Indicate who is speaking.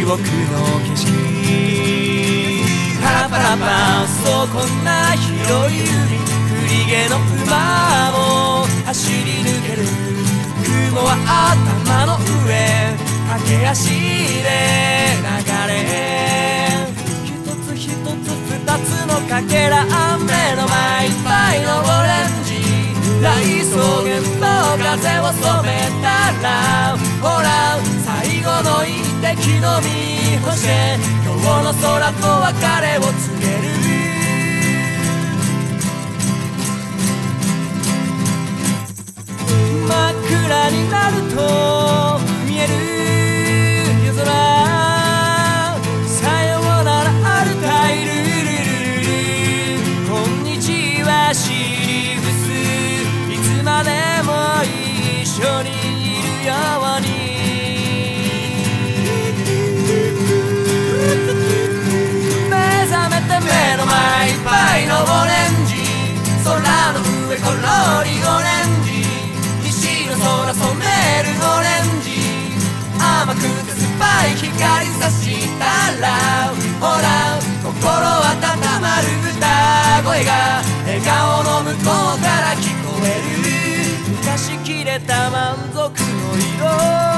Speaker 1: の景色パラパラパンそうこんな広い海栗毛の馬も走り抜ける雲は頭の上駆け足で流れ一つ一つ二つのかけら目の前いっぱいのオレンジ大草原の風を染めたらほら最後の一滴の見干して今日の空と別れを告げる真っ暗になると見える夜空さようならアルタイルこんにちはシリウスいつまでも一緒にいるように目覚めて目の前いっぱいのオレンジ空の上ころりオレンジ西の空染めるオレンジ甘くて酸っぱい光さしたらほら心温まる歌声が笑顔の向こうから聞こえる昔切れた満足の色